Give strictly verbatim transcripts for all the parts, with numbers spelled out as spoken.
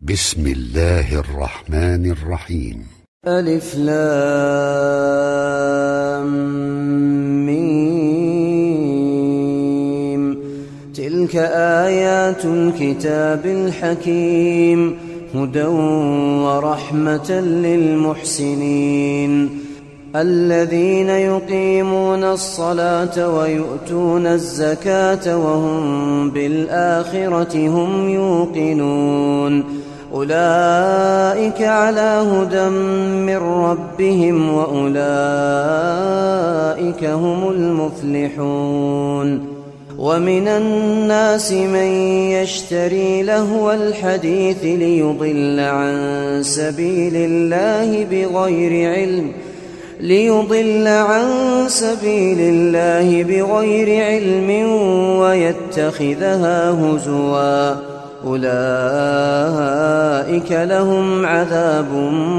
بسم الله الرحمن الرحيم. ألف لام ميم. تلك آيات الكتاب الحكيم هدى ورحمة للمحسنين الذين يقيمون الصلاة ويؤتون الزكاة وهم بالآخرة هم يوقنون أولئك على هدى من ربهم وأولئك هم المفلحون. ومن الناس من يشتري لهو الحديث ليضل عن سبيل الله بغير علم ليضل عن سبيل الله بغير علم ويتخذها هزوا أولئك لهم عذاب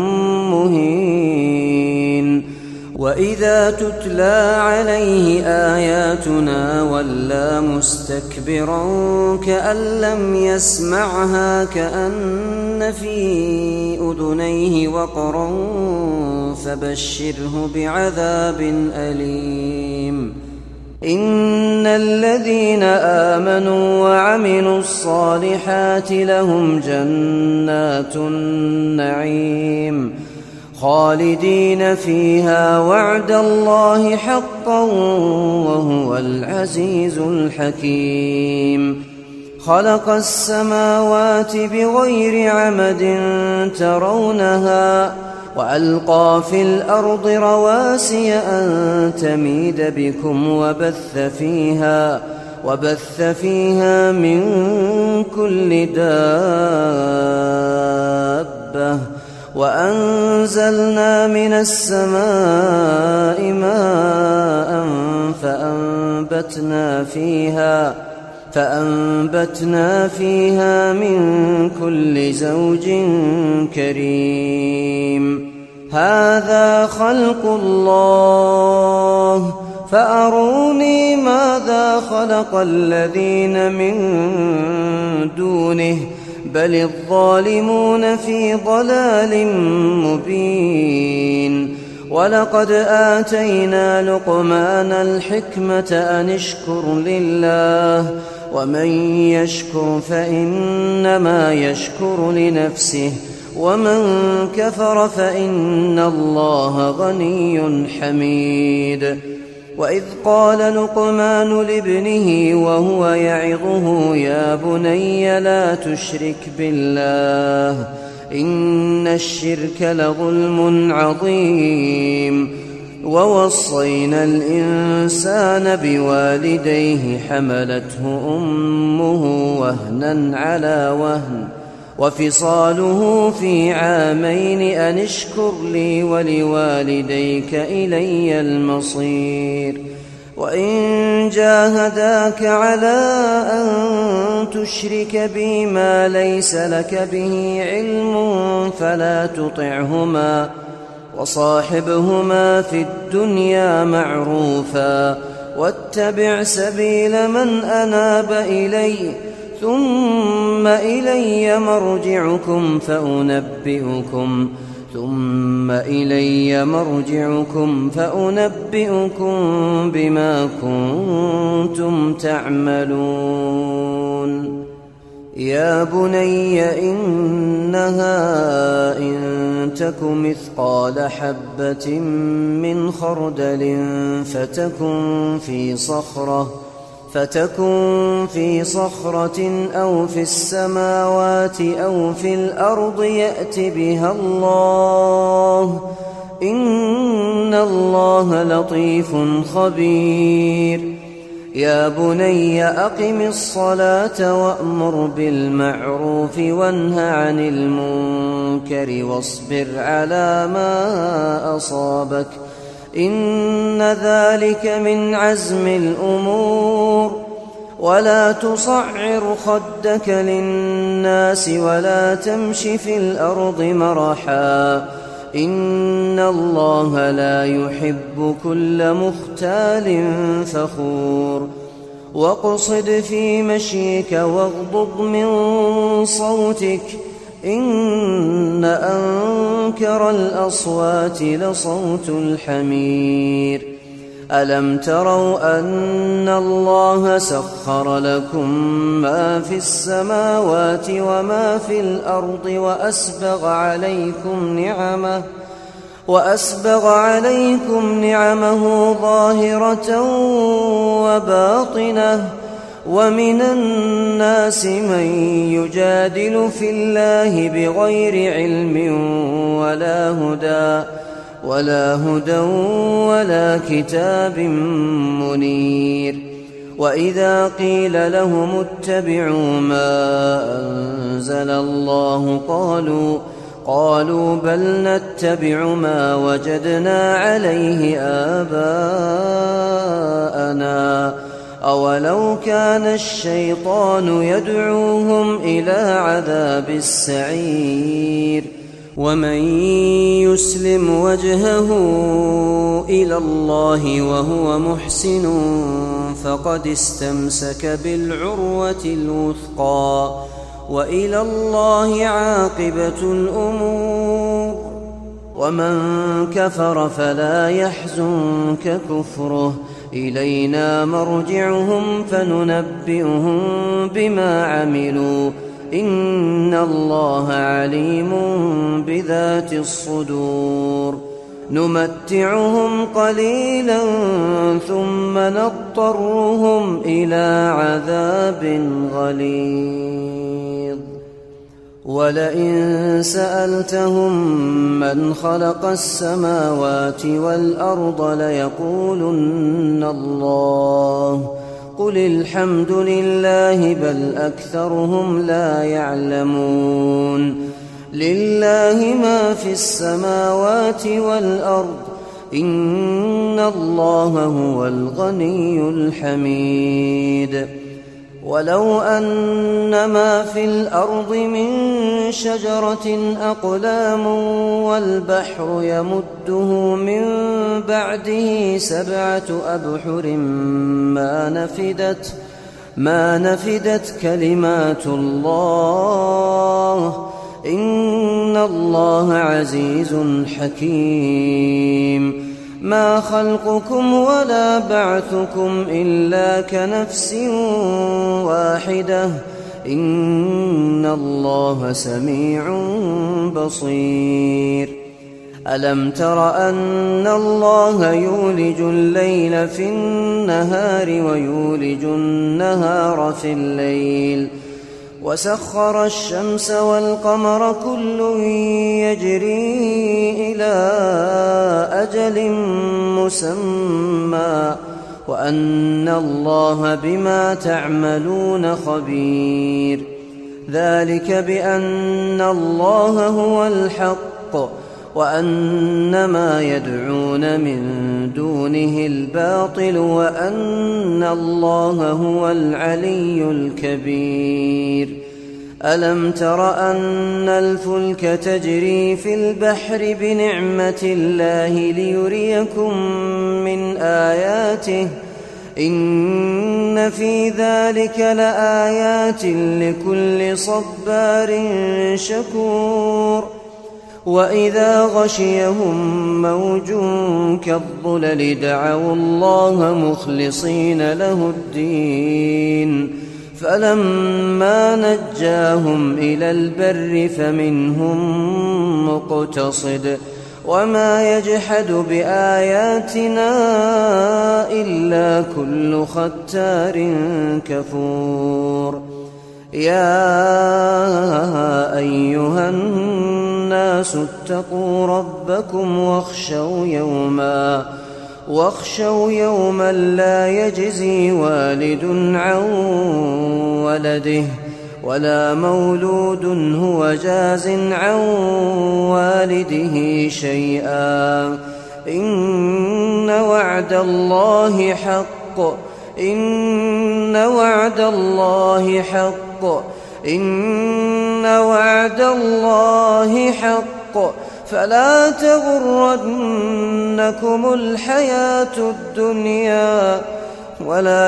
مهين. وإذا تتلى عليه آياتنا ولى مستكبرا كأن لم يسمعها كأن في أذنيه وقرا فبشره بعذاب أليم. إن الذين آمنوا وعملوا الصالحات لهم جنات النعيم خالدين فيها وعد الله حقا وهو العزيز الحكيم. خلق السماوات بغير عمد ترونها وألقى في الأرض رواسي أن تميد بكم وبث فيها وبث فيها من كل دابة وأنزلنا من السماء ماء فأنبتنا فيها فأنبتنا فيها من كل زوج كريم. هذا خلق الله فأروني ماذا خلق الذين من دونه بل الظالمون في ضلال مبين. ولقد آتينا لقمان الحكمة أن اشكر لله ومن يشكر فإنما يشكر لنفسه ومن كفر فإن الله غني حميد. وإذ قال لقمان لابنه وهو يعظه يا بني لا تشرك بالله إن الشرك لظلم عظيم. ووصينا الإنسان بوالديه حملته أمه وهنا على وهن وفصاله في عامين أن اشكر لي ولوالديك إلي المصير. وإن جاهداك على أن تشرك بي ما ليس لك به علم فلا تطعهما وصاحبهما في الدنيا معروفا واتبع سبيل من أناب إلي ثم إلي مرجعكم فأنبئكم ثم إلي مرجعكم فأنبئكم بما كنتم تعملون. يا بني إنها إن تك مثقال حبة من خردل فتكن في صخرة فتكن في صخرة أو في السماوات أو في الأرض يأت بها الله إن الله لطيف خبير. يا بني أقم الصلاة وأمر بالمعروف وانه عن المنكر واصبر على ما أصابك إن ذلك من عزم الأمور. ولا تصعر خدك للناس ولا تمش في الأرض مرحا إن الله لا يحب كل مختال فخور. واقصد في مشيك واغضض من صوتك إن أنكر الأصوات لصوت الحمير. ألم تروا أن الله سخر لكم ما في السماوات وما في الأرض وأسبغ عليكم نعمه وأسبغ عليكم نعمه ظاهرة وباطنة، ومن الناس من يجادل في الله بغير علم ولا هدى ولا هدى ولا كتاب منير. وإذا قيل لهم اتبعوا ما أنزل الله قالوا قالوا بل نتبع ما وجدنا عليه آباءنا أولو كان الشيطان يدعوهم إلى عذاب السعير. ومن يسلم وجهه إلى الله وهو محسن فقد استمسك بالعروة الوثقى وإلى الله عاقبة الأمور. ومن كفر فلا يحزنك كفره، إلينا مرجعهم فننبئهم بما عملوا، إن الله عليم بذات الصدور. نمتعهم قليلا ثم نضطرهم إلى عذاب غليظ. ولئن سألتهم من خلق السماوات والأرض ليقولن الله قل الحمد لله بل أكثرهم لا يعلمون. لله ما في السماوات والأرض، إن الله هو الغني الحميد. ولو أن ما في الأرض من شجرة أقلام والبحر يمده من بعده سبعة أبحر ما نفدت ما نفدت كلمات الله، إن الله عزيز حكيم. ما خلقكم ولا بعثكم إلا كنفس واحدة، إن الله سميع بصير. ألم تر أن الله يولج الليل في النهار ويولج النهار في الليل، وسخر الشمس والقمر كل يجري إلى أجل مسمى، وأن الله بما تعملون خبير. ذلك بأن الله هو الحق وأن ما يدعون من دونه الباطل وأن الله هو العلي الكبير. ألم تر أن الفلك تجري في البحر بنعمة الله ليريكم من آياته، إن في ذلك لآيات لكل صبار شكور. وإذا غشيهم موج كالظلل دعوا الله مخلصين له الدين، فلما نجاهم إلى البر فمنهم مقتصد، وما يجحد بآياتنا إلا كل ختار كفور. يا أيها الناس اتقوا ربكم واخشوا يوما واخشوا يوما لا يجزي والد عن ولده ولا مولود هو جاز عن والده شيئا، إن وعد الله حق إن وعد الله حق إن وعد الله حق فلا تغرنكم الحياة الدنيا ولا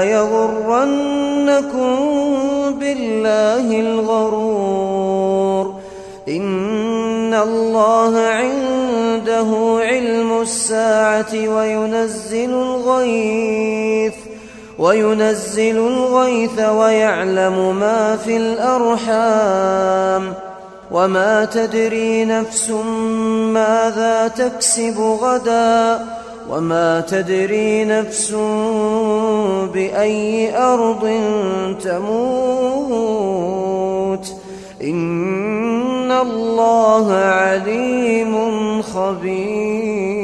يغرنكم بالله الغرور. إن الله عنده علم الساعة وينزل الغيث وينزل الغيث ويعلم ما في الأرحام وما تدري نفس ماذا تكسب غدا وما تدري نفس بأي أرض تموت إن الله عليم خبير.